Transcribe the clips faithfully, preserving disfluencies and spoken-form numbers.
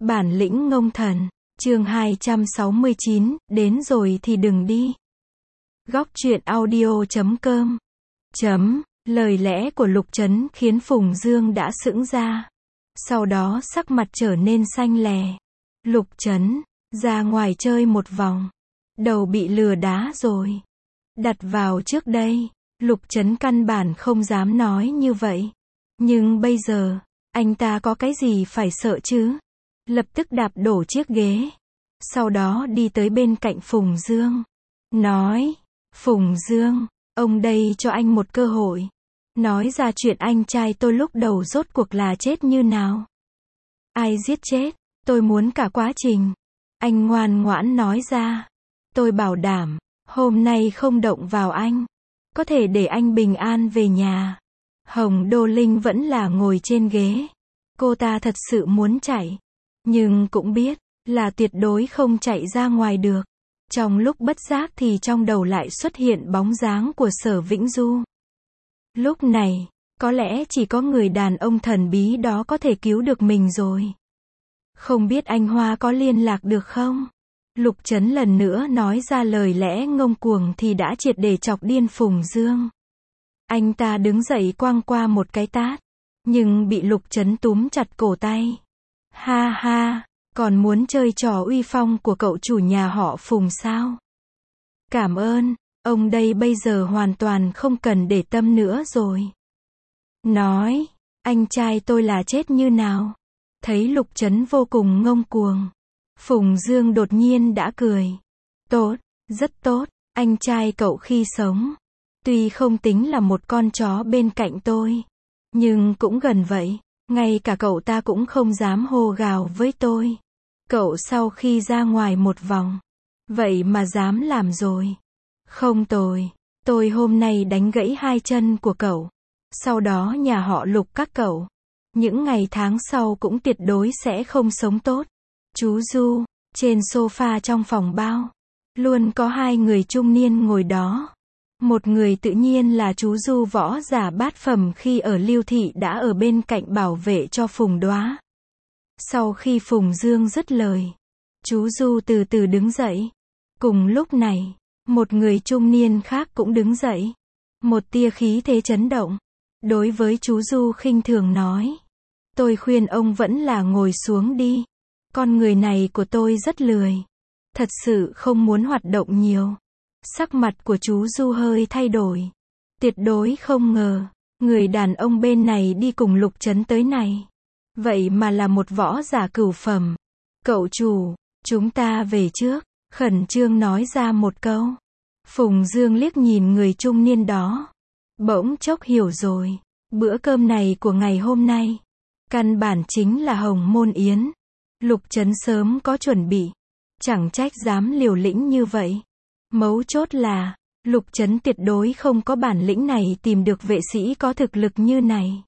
Bản lĩnh ngông thần, chương hai trăm sáu mươi chín, đến rồi thì đừng đi. Góc truyện audio chấm com chấm, lời lẽ của Lục Trấn khiến Phùng Dương đã sững ra. Sau đó sắc mặt trở nên xanh lè. Lục Trấn, ra ngoài chơi một vòng. Đầu bị lừa đá rồi. Đặt vào trước đây, Lục Trấn căn bản không dám nói như vậy. Nhưng bây giờ, anh ta có cái gì phải sợ chứ? Lập tức đạp đổ chiếc ghế. Sau đó đi tới bên cạnh Phùng Dương. Nói, Phùng Dương, ông đây cho anh một cơ hội. Nói ra chuyện anh trai tôi lúc đầu rốt cuộc là chết như nào. Ai giết chết, tôi muốn cả quá trình. Anh ngoan ngoãn nói ra. Tôi bảo đảm, hôm nay không động vào anh. Có thể để anh bình an về nhà. Hồng Đô Linh vẫn là ngồi trên ghế. Cô ta thật sự muốn chạy. Nhưng cũng biết, là tuyệt đối không chạy ra ngoài được. Trong lúc bất giác thì trong đầu lại xuất hiện bóng dáng của Sở Vĩnh Du. Lúc này, có lẽ chỉ có người đàn ông thần bí đó có thể cứu được mình rồi. Không biết anh Hoa có liên lạc được không? Lục Trấn lần nữa nói ra lời lẽ ngông cuồng thì đã triệt để chọc điên Phùng Dương. Anh ta đứng dậy quăng qua một cái tát, nhưng bị Lục Trấn túm chặt cổ tay. Ha ha, còn muốn chơi trò uy phong của cậu chủ nhà họ Phùng sao? Cảm ơn, ông đây bây giờ hoàn toàn không cần để tâm nữa rồi. Nói, anh trai tôi là chết như nào? Thấy Lục Trấn vô cùng ngông cuồng. Phùng Dương đột nhiên đã cười. Tốt, rất tốt, anh trai cậu khi sống. Tuy không tính là một con chó bên cạnh tôi. Nhưng cũng gần vậy. Ngay cả cậu ta cũng không dám hô gào với tôi. Cậu sau khi ra ngoài một vòng. Vậy mà dám làm rồi. Không tồi. Tôi hôm nay đánh gãy hai chân của cậu. Sau đó nhà họ Lục các cậu. Những ngày tháng sau cũng tuyệt đối sẽ không sống tốt. Chú Du, trên sofa trong phòng bao. Luôn có hai người trung niên ngồi đó. Một người tự nhiên là chú Du võ giả bát phẩm khi ở Lưu Thị đã ở bên cạnh bảo vệ cho Phùng Đóa. Sau khi Phùng Dương dứt lời, chú Du từ từ đứng dậy. Cùng lúc này, một người trung niên khác cũng đứng dậy. Một tia khí thế chấn động. Đối với chú Du khinh thường nói. Tôi khuyên ông vẫn là ngồi xuống đi. Con người này của tôi rất lười. Thật sự không muốn hoạt động nhiều. Sắc mặt của chú Du hơi thay đổi. Tuyệt đối không ngờ, người đàn ông bên này đi cùng Lục Trấn tới này. Vậy mà là một võ giả cửu phẩm. Cậu chủ, chúng ta về trước, khẩn trương nói ra một câu. Phùng Dương liếc nhìn người trung niên đó. Bỗng chốc hiểu rồi, bữa cơm này của ngày hôm nay, căn bản chính là Hồng Môn Yến. Lục Trấn sớm có chuẩn bị. Chẳng trách dám liều lĩnh như vậy. Mấu chốt là, Lục Trấn tuyệt đối không có bản lĩnh này tìm được vệ sĩ có thực lực như này.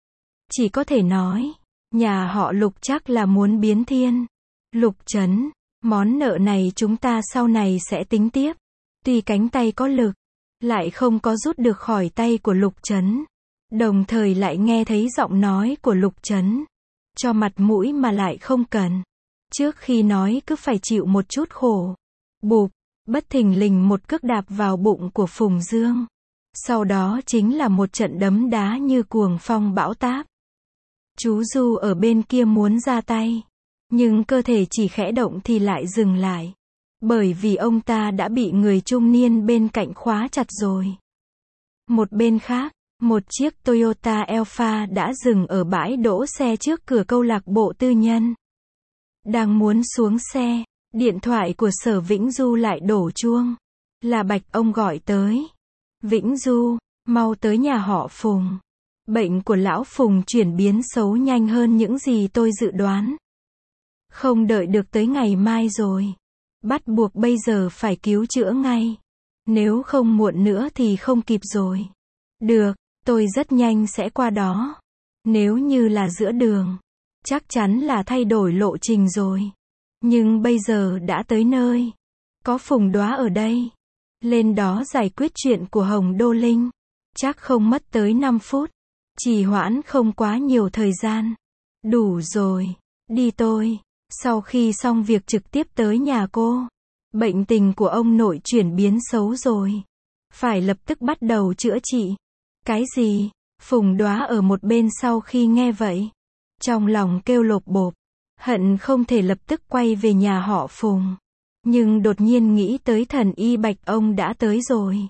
Chỉ có thể nói, nhà họ Lục chắc là muốn biến thiên. Lục Trấn, món nợ này chúng ta sau này sẽ tính tiếp. Tuy cánh tay có lực, lại không có rút được khỏi tay của Lục Trấn. Đồng thời lại nghe thấy giọng nói của Lục Trấn. Cho mặt mũi mà lại không cần. Trước khi nói cứ phải chịu một chút khổ. Bụp. Bất thình lình một cước đạp vào bụng của Phùng Dương. Sau đó chính là một trận đấm đá như cuồng phong bão táp. Chú Du ở bên kia muốn ra tay. Nhưng cơ thể chỉ khẽ động thì lại dừng lại. Bởi vì ông ta đã bị người trung niên bên cạnh khóa chặt rồi. Một bên khác, một chiếc Toyota Alphard đã dừng ở bãi đỗ xe trước cửa câu lạc bộ tư nhân. Đang muốn xuống xe. Điện thoại của Sở Vĩnh Du lại đổ chuông. Là Bạch ông gọi tới. Vĩnh Du, mau tới nhà họ Phùng. Bệnh của lão Phùng chuyển biến xấu nhanh hơn những gì tôi dự đoán. Không đợi được tới ngày mai rồi. Bắt buộc bây giờ phải cứu chữa ngay. Nếu không muộn nữa thì không kịp rồi. Được, tôi rất nhanh sẽ qua đó. Nếu như là giữa đường, chắc chắn là thay đổi lộ trình rồi. Nhưng bây giờ đã tới nơi. Có Phùng Đóa ở đây. Lên đó giải quyết chuyện của Hồng Đô Linh. Chắc không mất tới năm phút. Trì hoãn không quá nhiều thời gian. Đủ rồi. Đi tôi. Sau khi xong việc trực tiếp tới nhà cô. Bệnh tình của ông nội chuyển biến xấu rồi. Phải lập tức bắt đầu chữa trị. Cái gì? Phùng Đóa ở một bên sau khi nghe vậy. Trong lòng kêu lộp bộp. Hận không thể lập tức quay về nhà họ Phùng. Nhưng đột nhiên nghĩ tới thần y Bạch ông đã tới rồi.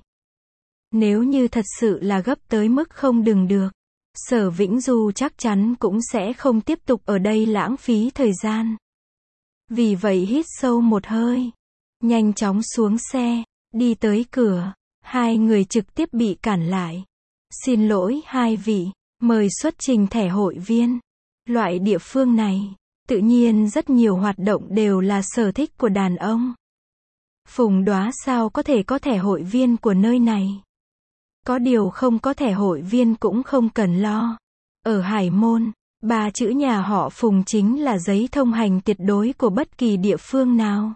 Nếu như thật sự là gấp tới mức không đừng được. Sở Vĩnh Du chắc chắn cũng sẽ không tiếp tục ở đây lãng phí thời gian. Vì vậy hít sâu một hơi. Nhanh chóng xuống xe. Đi tới cửa. Hai người trực tiếp bị cản lại. Xin lỗi hai vị. Mời xuất trình thẻ hội viên. Loại địa phương này. Tự nhiên rất nhiều hoạt động đều là sở thích của đàn ông. Phùng Đóa sao có thể có thẻ hội viên của nơi này. Có điều không có thẻ hội viên cũng không cần lo. Ở Hải Môn, ba chữ nhà họ Phùng chính là giấy thông hành tuyệt đối của bất kỳ địa phương nào.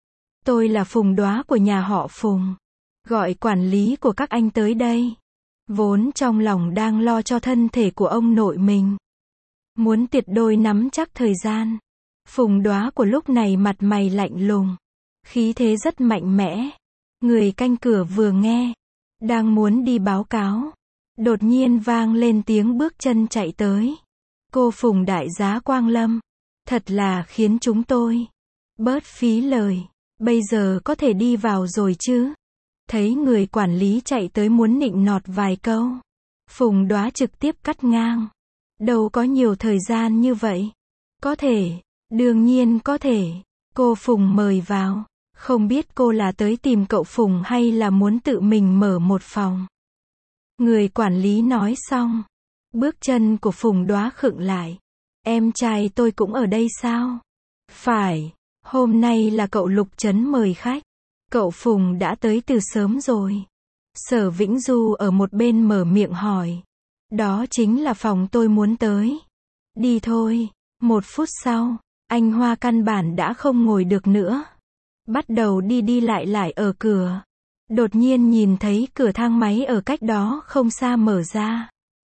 Tôi là Phùng Đóa của nhà họ Phùng. Gọi quản lý của các anh tới đây. Vốn trong lòng đang lo cho thân thể của ông nội mình. Muốn tuyệt đối nắm chắc thời gian. Phùng Đóa của lúc này mặt mày lạnh lùng. Khí thế rất mạnh mẽ. Người canh cửa vừa nghe. Đang muốn đi báo cáo. Đột nhiên vang lên tiếng bước chân chạy tới. Cô Phùng đại giá Quang Lâm. Thật là khiến chúng tôi bớt phí lời. Bây giờ có thể đi vào rồi chứ. Thấy người quản lý chạy tới muốn nịnh nọt vài câu. Phùng Đóa trực tiếp cắt ngang. Đâu có nhiều thời gian như vậy. Có thể. Đương nhiên có thể. Cô Phùng mời vào. Không biết cô là tới tìm cậu Phùng hay là muốn tự mình mở một phòng. Người quản lý nói xong. Bước chân của Phùng Đóa khựng lại. Em trai tôi cũng ở đây sao? Phải. Hôm nay là cậu Lục Trấn mời khách. Cậu Phùng đã tới từ sớm rồi. Sở Vĩnh Du ở một bên mở miệng hỏi. Đó chính là phòng tôi muốn tới. Đi thôi. Một phút sau, anh Hoa căn bản đã không ngồi được nữa. Bắt đầu đi đi lại lại ở cửa. Đột nhiên nhìn thấy cửa thang máy ở cách đó không xa mở ra.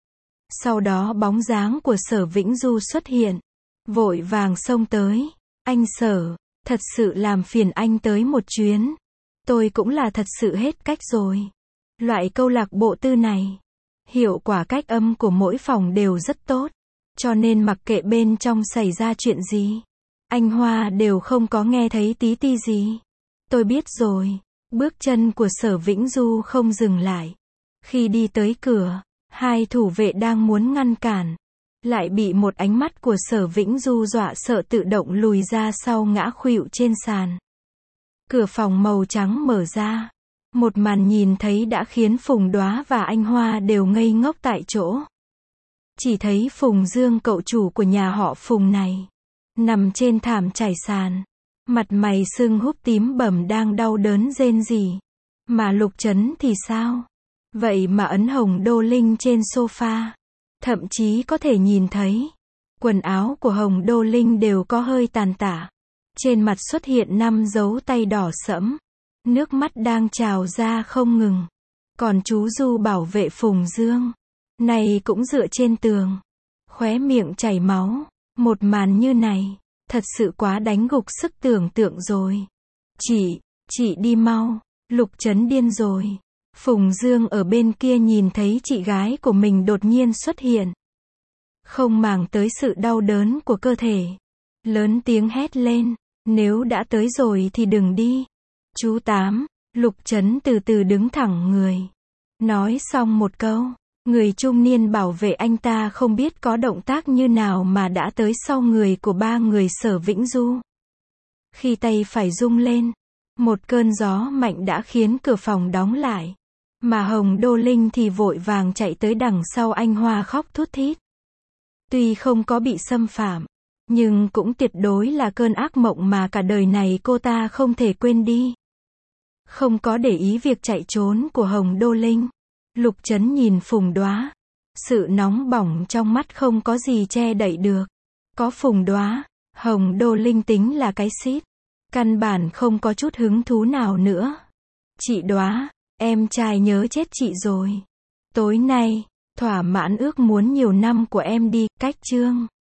Sau đó bóng dáng của Sở Vĩnh Du xuất hiện. Vội vàng xông tới. Anh Sở, thật sự làm phiền anh tới một chuyến. Tôi cũng là thật sự hết cách rồi. Loại câu lạc bộ tư này. Hiệu quả cách âm của mỗi phòng đều rất tốt. Cho nên mặc kệ bên trong xảy ra chuyện gì. Anh Hoa đều không có nghe thấy tí ti gì. Tôi biết rồi. Bước chân của Sở Vĩnh Du không dừng lại. Khi đi tới cửa, hai thủ vệ đang muốn ngăn cản. Lại bị một ánh mắt của Sở Vĩnh Du dọa sợ tự động lùi ra sau ngã khuỵu trên sàn. Cửa phòng màu trắng mở ra. Một màn nhìn thấy đã khiến Phùng Đóa và anh Hoa đều ngây ngốc tại chỗ. Chỉ thấy Phùng Dương cậu chủ của nhà họ Phùng này. Nằm trên thảm trải sàn. Mặt mày sưng húp tím bầm đang đau đớn rên rỉ. Mà Lục Trấn thì sao? Vậy mà ấn Hồng Đô Linh trên sofa. Thậm chí có thể nhìn thấy. Quần áo của Hồng Đô Linh đều có hơi tàn tả. Trên mặt xuất hiện năm dấu tay đỏ sẫm. Nước mắt đang trào ra không ngừng. Còn chú Du bảo vệ Phùng Dương. Này cũng dựa trên tường. Khóe miệng chảy máu. Một màn như này. Thật sự quá đánh gục sức tưởng tượng rồi. Chị, chị đi mau. Lục Trấn điên rồi. Phùng Dương ở bên kia nhìn thấy chị gái của mình đột nhiên xuất hiện. Không màng tới sự đau đớn của cơ thể. Lớn tiếng hét lên. Nếu đã tới rồi thì đừng đi. Chú Tám. Lục Trấn từ từ đứng thẳng người. Nói xong một câu. Người trung niên bảo vệ anh ta không biết có động tác như nào mà đã tới sau người của ba người Sở Vĩnh Du. Khi tay phải rung lên. Một cơn gió mạnh đã khiến cửa phòng đóng lại. Mà Hồng Đô Linh thì vội vàng chạy tới đằng sau anh Hoa khóc thút thít. Tuy không có bị xâm phạm. Nhưng cũng tuyệt đối là cơn ác mộng mà cả đời này cô ta không thể quên đi. Không có để ý việc chạy trốn của Hồng Đô Linh. Lục Trấn nhìn Phùng Đóa. Sự nóng bỏng trong mắt không có gì che đậy được. Có Phùng Đóa, Hồng Đô Linh tính là cái xít. Căn bản không có chút hứng thú nào nữa. Chị Đóa, em trai nhớ chết chị rồi. Tối nay, thỏa mãn ước muốn nhiều năm của em đi, cách chương.